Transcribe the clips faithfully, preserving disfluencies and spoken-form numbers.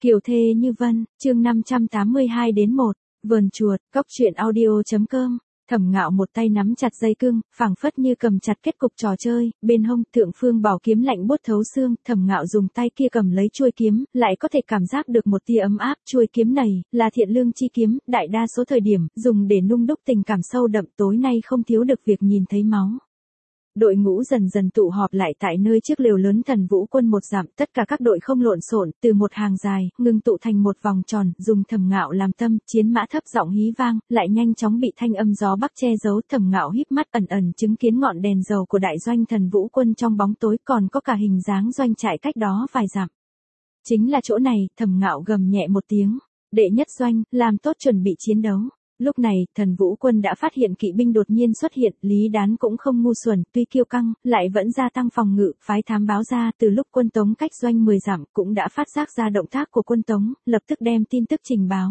Kiều thê như vân, chương năm trăm tám mươi hai đến một, vườn chuột, cốc truyện audio.com. Thẩm Ngạo một tay nắm chặt dây cương, phảng phất như cầm chặt kết cục trò chơi, bên hông thượng phương bảo kiếm lạnh buốt thấu xương, Thẩm Ngạo dùng tay kia cầm lấy chuôi kiếm, lại có thể cảm giác được một tia ấm áp, chuôi kiếm này là thiện lương chi kiếm, đại đa số thời điểm dùng để nung đúc tình cảm sâu đậm, tối nay không thiếu được việc nhìn thấy máu. Đội ngũ dần dần tụ họp lại tại nơi trước lều lớn Thần Vũ Quân một dặm, tất cả các đội không lộn xộn, từ một hàng dài, ngưng tụ thành một vòng tròn, dùng Thẩm Ngạo làm tâm, chiến mã thấp giọng hí vang, lại nhanh chóng bị thanh âm gió bắc che giấu. Thẩm Ngạo híp mắt ẩn ẩn chứng kiến ngọn đèn dầu của đại doanh Thần Vũ Quân trong bóng tối, còn có cả hình dáng doanh trại cách đó vài dặm. Chính là chỗ này, Thẩm Ngạo gầm nhẹ một tiếng, đệ nhất doanh, làm tốt chuẩn bị chiến đấu. Lúc này, Thần Vũ Quân đã phát hiện kỵ binh đột nhiên xuất hiện, Lý Đán cũng không ngu xuẩn, tuy kiêu căng, lại vẫn gia tăng phòng ngự, phái thám báo ra, từ lúc quân Tống cách doanh mười dặm, cũng đã phát giác ra động tác của quân Tống, lập tức đem tin tức trình báo.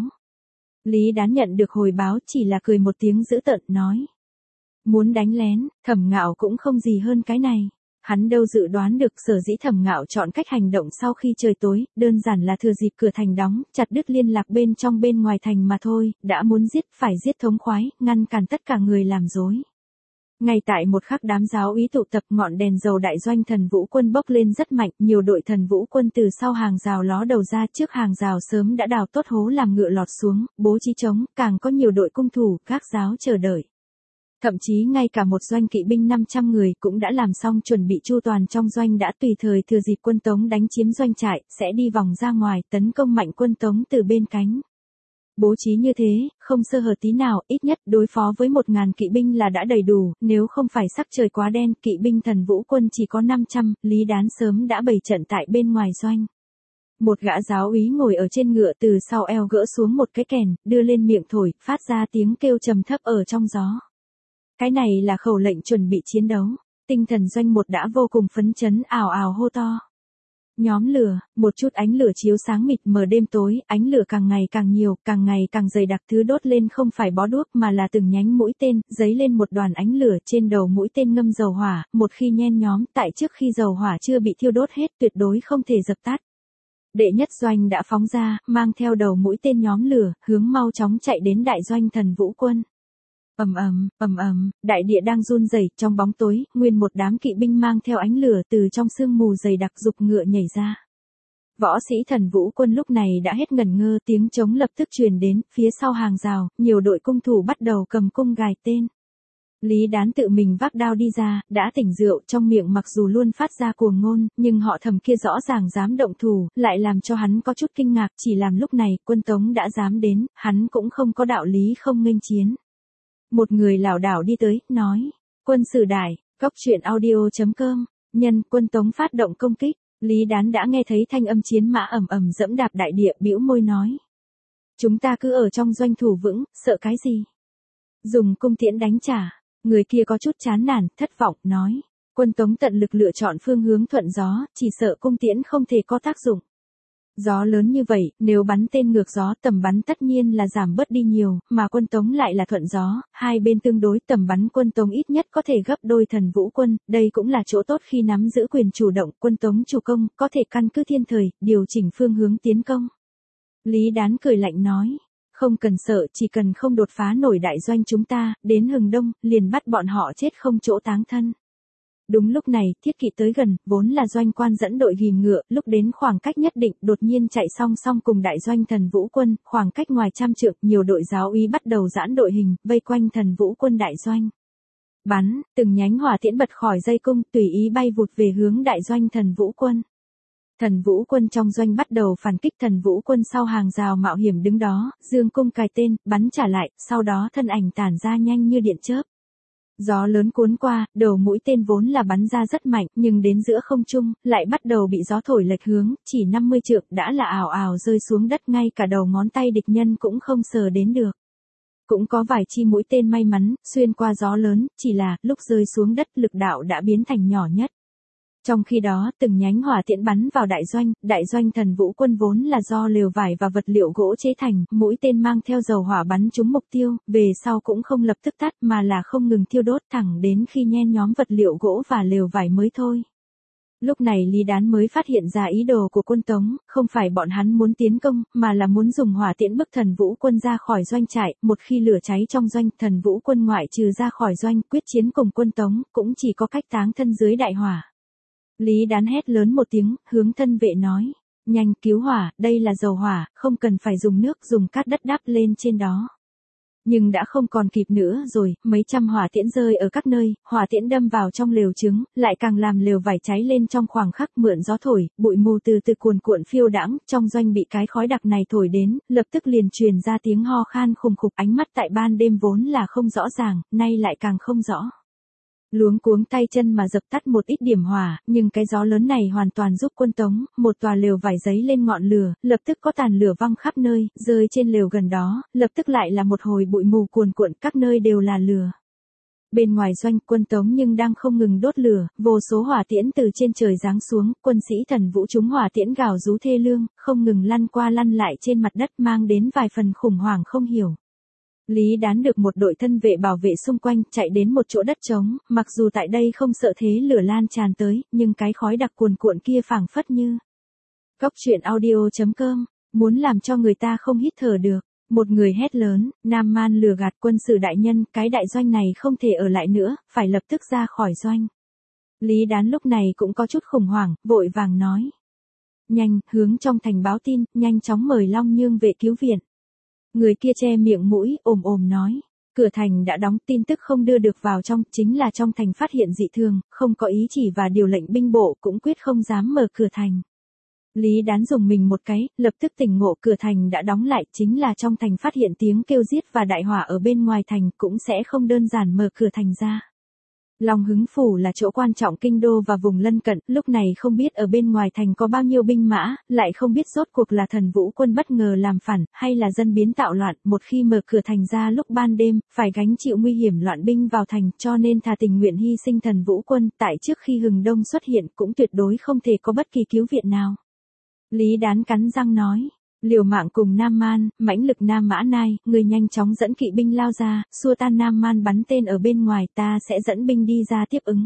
Lý Đán nhận được hồi báo chỉ là cười một tiếng dữ tợn, nói: muốn đánh lén. Thẩm Ngạo cũng không gì hơn cái này. Hắn đâu dự đoán được sở dĩ Thẩm Ngạo chọn cách hành động sau khi trời tối, đơn giản là thừa dịp cửa thành đóng, chặt đứt liên lạc bên trong bên ngoài thành mà thôi, đã muốn giết, phải giết thống khoái, ngăn cản tất cả người làm rối. Ngay tại một khắc đám giáo úy tụ tập, ngọn đèn dầu đại doanh Thần Vũ Quân bốc lên rất mạnh, nhiều đội Thần Vũ Quân từ sau hàng rào ló đầu ra, trước hàng rào sớm đã đào tốt hố làm ngựa lọt xuống, bố trí trống, càng có nhiều đội cung thủ, các giáo chờ đợi. Thậm chí ngay cả một doanh kỵ binh năm trăm người cũng đã làm xong chuẩn bị chu toàn trong doanh, đã tùy thời thừa dịp quân Tống đánh chiếm doanh trại, sẽ đi vòng ra ngoài, tấn công mạnh quân Tống từ bên cánh. Bố trí như thế, không sơ hở tí nào, ít nhất đối phó với một ngàn kỵ binh là đã đầy đủ, nếu không phải sắc trời quá đen, kỵ binh Thần Vũ Quân chỉ có năm trăm, Lý Đán sớm đã bày trận tại bên ngoài doanh. Một gã giáo úy ngồi ở trên ngựa từ sau eo gỡ xuống một cái kèn, đưa lên miệng thổi, phát ra tiếng kêu trầm thấp ở trong gió. Cái này là khẩu lệnh chuẩn bị chiến đấu. Tinh thần doanh một đã vô cùng phấn chấn, ào ào hô to. Nhóm lửa, một chút ánh lửa chiếu sáng mịt mờ đêm tối, ánh lửa càng ngày càng nhiều, càng ngày càng dày đặc, thứ đốt lên không phải bó đuốc mà là từng nhánh mũi tên, giấy lên một đoàn ánh lửa, trên đầu mũi tên ngâm dầu hỏa, một khi nhen nhóm, tại trước khi dầu hỏa chưa bị thiêu đốt hết, tuyệt đối không thể dập tắt. Đệ nhất doanh đã phóng ra, mang theo đầu mũi tên nhóm lửa, hướng mau chóng chạy đến đại doanh Thần Vũ Quân. Ầm ầm, ầm ầm, đại địa đang run rẩy, trong bóng tối, nguyên một đám kỵ binh mang theo ánh lửa từ trong sương mù dày đặc giục ngựa nhảy ra. Võ sĩ Thần Vũ Quân lúc này đã hết ngần ngơ, tiếng trống lập tức truyền đến, phía sau hàng rào, nhiều đội cung thủ bắt đầu cầm cung gài tên. Lý Đán tự mình vác đao đi ra, đã tỉnh rượu, trong miệng mặc dù luôn phát ra cuồng ngôn, nhưng họ Thẩm kia rõ ràng dám động thủ, lại làm cho hắn có chút kinh ngạc, chỉ làm lúc này, quân Tống đã dám đến, hắn cũng không có đạo lý không nghênh chiến. Một người lảo đảo đi tới, nói: quân sử đại, cốc truyện audio.com, nhân quân Tống phát động công kích. Lý Đán đã nghe thấy thanh âm chiến mã ầm ầm dẫm đạp đại địa, bĩu môi nói: chúng ta cứ ở trong doanh thủ vững, sợ cái gì? Dùng cung tiễn đánh trả. Người kia có chút chán nản, thất vọng, nói: quân Tống tận lực lựa chọn phương hướng thuận gió, chỉ sợ cung tiễn không thể có tác dụng. Gió lớn như vậy, nếu bắn tên ngược gió, tầm bắn tất nhiên là giảm bớt đi nhiều, mà quân Tống lại là thuận gió, hai bên tương đối, tầm bắn quân Tống ít nhất có thể gấp đôi Thần Vũ Quân, đây cũng là chỗ tốt khi nắm giữ quyền chủ động, quân Tống chủ công, có thể căn cứ thiên thời, điều chỉnh phương hướng tiến công. Lý Đán cười lạnh nói: không cần sợ, chỉ cần không đột phá nổi đại doanh chúng ta, đến hừng đông, liền bắt bọn họ chết không chỗ táng thân. Đúng lúc này, thiết kỵ tới gần, vốn là doanh quan dẫn đội ghìm ngựa, lúc đến khoảng cách nhất định, đột nhiên chạy song song cùng đại doanh Thần Vũ Quân, khoảng cách ngoài trăm trượng, nhiều đội giáo úy bắt đầu giãn đội hình, vây quanh Thần Vũ Quân đại doanh. Bắn, từng nhánh hỏa tiễn bật khỏi dây cung, tùy ý bay vụt về hướng đại doanh Thần Vũ Quân. Thần Vũ Quân trong doanh bắt đầu phản kích, Thần Vũ Quân sau hàng rào mạo hiểm đứng đó, dương cung cài tên, bắn trả lại, sau đó thân ảnh tản ra nhanh như điện chớp. Gió lớn cuốn qua, đầu mũi tên vốn là bắn ra rất mạnh, nhưng đến giữa không trung, lại bắt đầu bị gió thổi lệch hướng, chỉ năm mươi trượng đã là ào ào rơi xuống đất, ngay cả đầu ngón tay địch nhân cũng không sờ đến được. Cũng có vài chi mũi tên may mắn, xuyên qua gió lớn, chỉ là, lúc rơi xuống đất lực đạo đã biến thành nhỏ nhất. Trong khi đó, từng nhánh hỏa tiễn bắn vào đại doanh, đại doanh Thần Vũ Quân vốn là do lều vải và vật liệu gỗ chế thành, mũi tên mang theo dầu hỏa bắn trúng mục tiêu, về sau cũng không lập tức tắt mà là không ngừng thiêu đốt thẳng đến khi nhen nhóm vật liệu gỗ và lều vải mới thôi. Lúc này Lý Đán mới phát hiện ra ý đồ của quân Tống, không phải bọn hắn muốn tiến công, mà là muốn dùng hỏa tiễn bức Thần Vũ quân ra khỏi doanh trại, một khi lửa cháy trong doanh, Thần Vũ quân ngoại trừ ra khỏi doanh, quyết chiến cùng quân Tống, cũng chỉ có cách táng thân dưới đại hỏa. Lý Đán hét lớn một tiếng, hướng thân vệ nói, nhanh cứu hỏa, đây là dầu hỏa, không cần phải dùng nước, dùng cát đất đắp lên trên đó. Nhưng đã không còn kịp nữa rồi, mấy trăm hỏa tiễn rơi ở các nơi, hỏa tiễn đâm vào trong lều trứng, lại càng làm lều vải cháy lên trong khoảng khắc, mượn gió thổi, bụi mù từ từ cuồn cuộn phiêu đãng, trong doanh bị cái khói đặc này thổi đến, lập tức liền truyền ra tiếng ho khan khùng khục, ánh mắt tại ban đêm vốn là không rõ ràng, nay lại càng không rõ. Luống cuống tay chân mà dập tắt một ít điểm hỏa, nhưng cái gió lớn này hoàn toàn giúp quân Tống, một tòa lều vải giấy lên ngọn lửa, lập tức có tàn lửa văng khắp nơi, rơi trên lều gần đó, lập tức lại là một hồi bụi mù cuồn cuộn, các nơi đều là lửa. Bên ngoài doanh, quân Tống nhưng đang không ngừng đốt lửa, vô số hỏa tiễn từ trên trời giáng xuống, quân sĩ Thần Vũ chúng hỏa tiễn gào rú thê lương, không ngừng lăn qua lăn lại trên mặt đất, mang đến vài phần khủng hoảng không hiểu. Lý Đán được một đội thân vệ bảo vệ xung quanh, chạy đến một chỗ đất trống, mặc dù tại đây không sợ thế lửa lan tràn tới, nhưng cái khói đặc cuồn cuộn kia phảng phất như. Cốc truyện audio chấm com, muốn làm cho người ta không hít thở được. Một người hét lớn, Nam Man lừa gạt quân sự đại nhân, cái đại doanh này không thể ở lại nữa, phải lập tức ra khỏi doanh. Lý Đán lúc này cũng có chút khủng hoảng, vội vàng nói. Nhanh, hướng trong thành báo tin, nhanh chóng mời Long Nhương về cứu viện. Người kia che miệng mũi, ồm ồm nói. Cửa thành đã đóng, tin tức không đưa được vào trong, chính là trong thành phát hiện dị thường, không có ý chỉ và điều lệnh binh bộ cũng quyết không dám mở cửa thành. Lý Đán dùng mình một cái, lập tức tỉnh ngộ, cửa thành đã đóng lại, chính là trong thành phát hiện tiếng kêu giết và đại hỏa ở bên ngoài thành, cũng sẽ không đơn giản mở cửa thành ra. Long Hứng Phủ là chỗ quan trọng kinh đô và vùng lân cận, lúc này không biết ở bên ngoài thành có bao nhiêu binh mã, lại không biết rốt cuộc là Thần Vũ quân bất ngờ làm phản, hay là dân biến tạo loạn, một khi mở cửa thành ra lúc ban đêm, phải gánh chịu nguy hiểm loạn binh vào thành, cho nên thà tình nguyện hy sinh Thần Vũ quân, tại trước khi Hừng Đông xuất hiện, cũng tuyệt đối không thể có bất kỳ cứu viện nào. Lý Đán cắn răng nói. Liều mạng cùng Nam Man, mãnh lực Nam Mã Nai, người nhanh chóng dẫn kỵ binh lao ra, xua tan Nam Man bắn tên ở bên ngoài, ta sẽ dẫn binh đi ra tiếp ứng.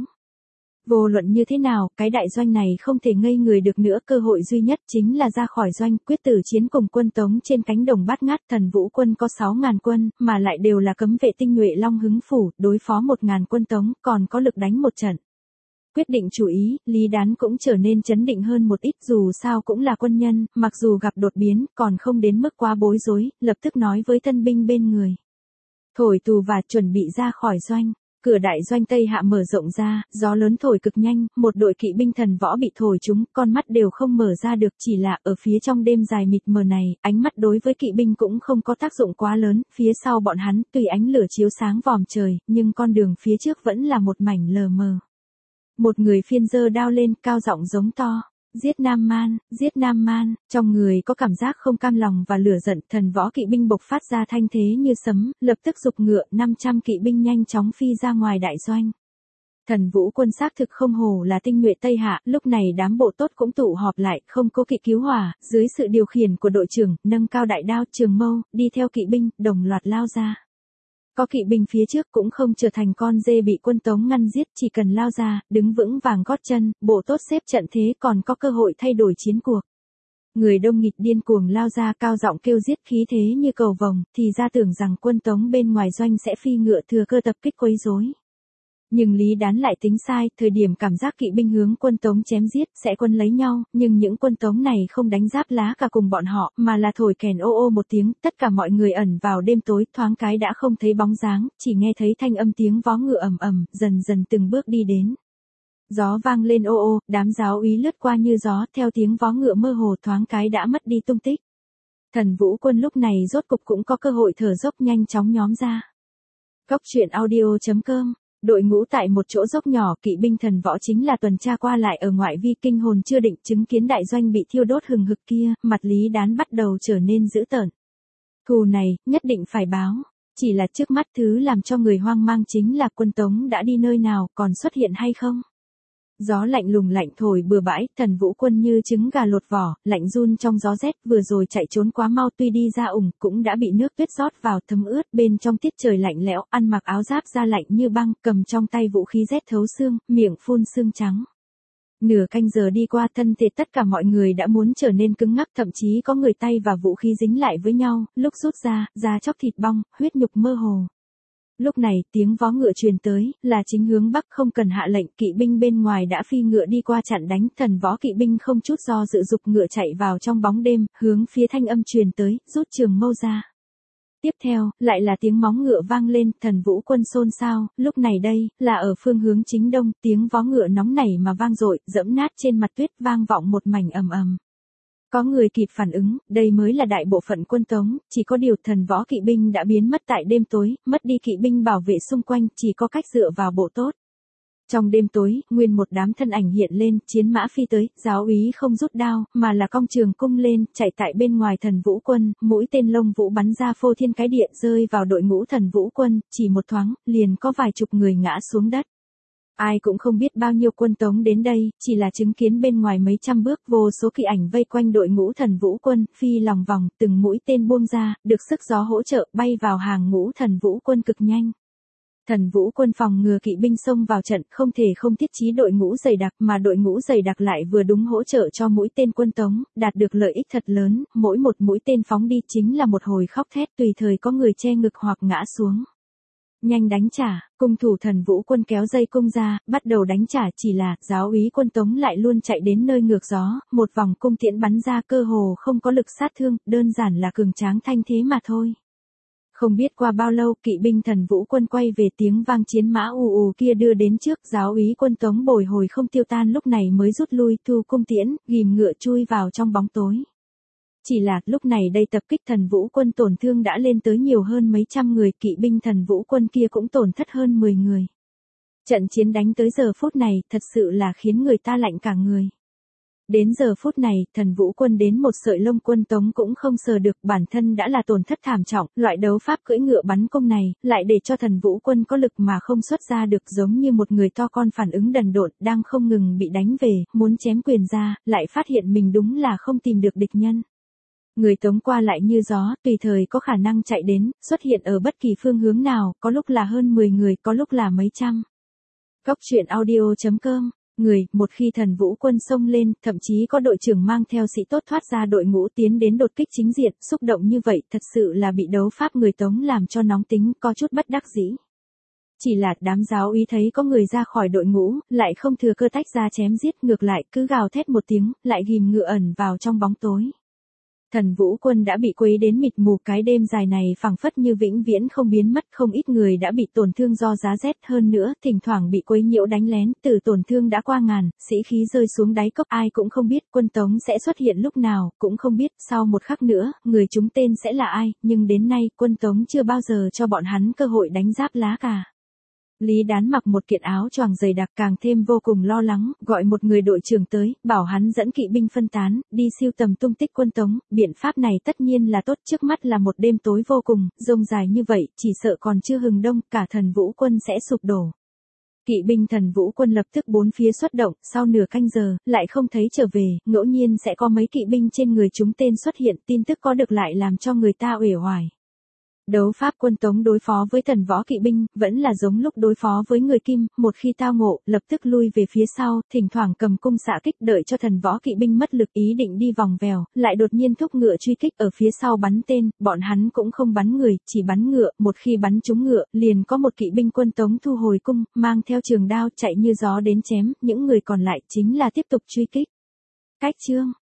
Vô luận như thế nào, cái đại doanh này không thể ngây người được nữa, cơ hội duy nhất chính là ra khỏi doanh, quyết tử chiến cùng quân Tống trên cánh đồng bát ngát. Thần Vũ quân có sáu ngàn quân, mà lại đều là cấm vệ tinh nhuệ Long Hứng Phủ, đối phó một ngàn quân Tống, còn có lực đánh một trận. Quyết định chủ ý, Lý Đán cũng trở nên chấn định hơn một ít, dù sao cũng là quân nhân, mặc dù gặp đột biến, còn không đến mức quá bối rối, lập tức nói với thân binh bên người. Thổi tù và chuẩn bị ra khỏi doanh. Cửa đại doanh Tây Hạ mở rộng ra, gió lớn thổi cực nhanh, một đội kỵ binh thần võ bị thổi trúng, con mắt đều không mở ra được, chỉ là ở phía trong đêm dài mịt mờ này, ánh mắt đối với kỵ binh cũng không có tác dụng quá lớn, phía sau bọn hắn, tùy ánh lửa chiếu sáng vòm trời, nhưng con đường phía trước vẫn là một mảnh lờ mờ. Một người phiên giơ đao lên, cao giọng giống to. Giết Nam Man, giết Nam Man, trong người có cảm giác không cam lòng và lửa giận, thần võ kỵ binh bộc phát ra thanh thế như sấm, lập tức giục ngựa, năm trăm kỵ binh nhanh chóng phi ra ngoài đại doanh. Thần Vũ quân xác thực không hổ là tinh nhuệ Tây Hạ, lúc này đám bộ tốt cũng tụ họp lại, không cố kỵ cứu hỏa, dưới sự điều khiển của đội trưởng, nâng cao đại đao, trường mâu, đi theo kỵ binh, đồng loạt lao ra. Có kỵ binh phía trước cũng không trở thành con dê bị quân Tống ngăn giết, chỉ cần lao ra, đứng vững vàng gót chân, bộ tốt xếp trận thế còn có cơ hội thay đổi chiến cuộc. Người đông nghịt điên cuồng lao ra, cao giọng kêu giết, khí thế như cầu vồng, thì ra tưởng rằng quân Tống bên ngoài doanh sẽ phi ngựa thừa cơ tập kích quấy rối. Nhưng Lý Đán lại tính sai, thời điểm cảm giác kỵ binh hướng quân Tống chém giết, sẽ quân lấy nhau, nhưng những quân Tống này không đánh giáp lá cả cùng bọn họ, mà là thổi kèn ô ô một tiếng, tất cả mọi người ẩn vào đêm tối, thoáng cái đã không thấy bóng dáng, chỉ nghe thấy thanh âm tiếng vó ngựa ầm ầm, dần dần từng bước đi đến. Gió vang lên ô ô, đám giáo úy lướt qua như gió, theo tiếng vó ngựa mơ hồ thoáng cái đã mất đi tung tích. Thần Vũ quân lúc này rốt cục cũng có cơ hội thở dốc nhanh chóng nhóm ra. Cốc truyện audio chấm com. Đội ngũ tại một chỗ dốc nhỏ, kỵ binh thần võ chính là tuần tra qua lại ở ngoại vi, kinh hồn chưa định, chứng kiến đại doanh bị thiêu đốt hừng hực kia, mặt Lý Đán bắt đầu trở nên dữ tợn. Thù này, nhất định phải báo. Chỉ là trước mắt thứ làm cho người hoang mang chính là quân Tống đã đi nơi nào, còn xuất hiện hay không. Gió lạnh lùng lạnh thổi bừa bãi, Thần Vũ quân như trứng gà lột vỏ, lạnh run trong gió rét, vừa rồi chạy trốn quá mau, tuy đi ra ủng, cũng đã bị nước tuyết rót vào thấm ướt, bên trong tiết trời lạnh lẽo, ăn mặc áo giáp da lạnh như băng, cầm trong tay vũ khí rét thấu xương, miệng phun xương trắng. Nửa canh giờ đi qua, thân thể tất cả mọi người đã muốn trở nên cứng ngắc, thậm chí có người tay và vũ khí dính lại với nhau, lúc rút ra, da chóc thịt bong, huyết nhục mơ hồ. Lúc này, tiếng vó ngựa truyền tới, là chính hướng bắc, không cần hạ lệnh, kỵ binh bên ngoài đã phi ngựa đi qua chặn đánh, thần võ kỵ binh không chút do dự dục ngựa chạy vào trong bóng đêm, hướng phía thanh âm truyền tới, rút trường mâu ra. Tiếp theo, lại là tiếng móng ngựa vang lên, thần vũ quân xôn xao, lúc này đây, là ở phương hướng chính đông, tiếng vó ngựa nóng nảy mà vang dội, dẫm nát trên mặt tuyết vang vọng một mảnh ầm ầm. Có người kịp phản ứng, đây mới là đại bộ phận quân Tống, chỉ có điều thần võ kỵ binh đã biến mất tại đêm tối, mất đi kỵ binh bảo vệ xung quanh, chỉ có cách dựa vào bộ tốt. Trong đêm tối, nguyên một đám thân ảnh hiện lên, chiến mã phi tới, giáo úy không rút đao, mà là cong trường cung lên, chạy tại bên ngoài thần vũ quân, mũi tên lông vũ bắn ra phô thiên cái địa rơi vào đội ngũ thần vũ quân, chỉ một thoáng, liền có vài chục người ngã xuống đất. Ai cũng không biết bao nhiêu quân Tống đến đây, chỉ là chứng kiến bên ngoài mấy trăm bước vô số kỵ ảnh vây quanh đội ngũ thần vũ quân, phi lòng vòng, từng mũi tên buông ra, được sức gió hỗ trợ, bay vào hàng ngũ thần vũ quân cực nhanh. Thần vũ quân phòng ngừa kỵ binh xông vào trận, không thể không thiết trí đội ngũ dày đặc, mà đội ngũ dày đặc lại vừa đúng hỗ trợ cho mũi tên quân Tống, đạt được lợi ích thật lớn, mỗi một mũi tên phóng đi chính là một hồi khóc thét, tùy thời có người che ngực hoặc ngã xuống. Nhanh đánh trả, cung thủ thần vũ quân kéo dây cung ra, bắt đầu đánh trả, chỉ là, giáo úy quân Tống lại luôn chạy đến nơi ngược gió, một vòng cung tiễn bắn ra cơ hồ không có lực sát thương, đơn giản là cường tráng thanh thế mà thôi. Không biết qua bao lâu, kỵ binh thần vũ quân quay về, tiếng vang chiến mã ù ù kia đưa đến trước, giáo úy quân Tống bồi hồi không tiêu tan, lúc này mới rút lui, thu cung tiễn, ghìm ngựa chui vào trong bóng tối. Chỉ là, lúc này đây tập kích thần vũ quân tổn thương đã lên tới nhiều hơn mấy trăm người, kỵ binh thần vũ quân kia cũng tổn thất hơn mười người. Trận chiến đánh tới giờ phút này, thật sự là khiến người ta lạnh cả người. Đến giờ phút này, thần vũ quân đến một sợi lông quân Tống cũng không sờ được, bản thân đã là tổn thất thảm trọng, loại đấu pháp cưỡi ngựa bắn cung này, lại để cho thần vũ quân có lực mà không xuất ra được, giống như một người to con phản ứng đần độn, đang không ngừng bị đánh về, muốn chém quyền ra, lại phát hiện mình đúng là không tìm được địch nhân. Người Tống qua lại như gió, tùy thời có khả năng chạy đến, xuất hiện ở bất kỳ phương hướng nào, có lúc là hơn mười người, có lúc là mấy trăm. Góc truyện audio chấm com, người, một khi thần vũ quân xông lên, thậm chí có đội trưởng mang theo sĩ tốt thoát ra đội ngũ tiến đến đột kích chính diện, xúc động như vậy, thật sự là bị đấu pháp người Tống làm cho nóng tính, có chút bất đắc dĩ. Chỉ là đám giáo úy thấy có người ra khỏi đội ngũ, lại không thừa cơ tách ra chém giết, ngược lại cứ gào thét một tiếng, lại ghim ngựa ẩn vào trong bóng tối. Thần vũ quân đã bị quấy đến mịt mù, cái đêm dài này phảng phất như vĩnh viễn không biến mất, không ít người đã bị tổn thương do giá rét, hơn nữa, thỉnh thoảng bị quấy nhiễu đánh lén, từ tổn thương đã qua ngàn, sĩ khí rơi xuống đáy cốc, ai cũng không biết quân Tống sẽ xuất hiện lúc nào, cũng không biết sau một khắc nữa, người trúng tên sẽ là ai, nhưng đến nay, quân Tống chưa bao giờ cho bọn hắn cơ hội đánh giáp lá cả. Lý Đán mặc một kiện áo choàng dày đặc, càng thêm vô cùng lo lắng, gọi một người đội trưởng tới, bảo hắn dẫn kỵ binh phân tán, đi siêu tầm tung tích quân Tống, biện pháp này tất nhiên là tốt, trước mắt là một đêm tối vô cùng, rông dài như vậy, chỉ sợ còn chưa hừng đông, cả thần vũ quân sẽ sụp đổ. Kỵ binh thần vũ quân lập tức bốn phía xuất động, sau nửa canh giờ, lại không thấy trở về, ngẫu nhiên sẽ có mấy kỵ binh trên người chúng tên xuất hiện, tin tức có được lại làm cho người ta uể oải. Đấu pháp quân Tống đối phó với thần võ kỵ binh, vẫn là giống lúc đối phó với người Kim, một khi tao ngộ, lập tức lui về phía sau, thỉnh thoảng cầm cung xạ kích, đợi cho thần võ kỵ binh mất lực ý định đi vòng vèo, lại đột nhiên thúc ngựa truy kích ở phía sau bắn tên, bọn hắn cũng không bắn người, chỉ bắn ngựa, một khi bắn trúng ngựa, liền có một kỵ binh quân Tống thu hồi cung, mang theo trường đao chạy như gió đến chém, những người còn lại chính là tiếp tục truy kích. Cách chương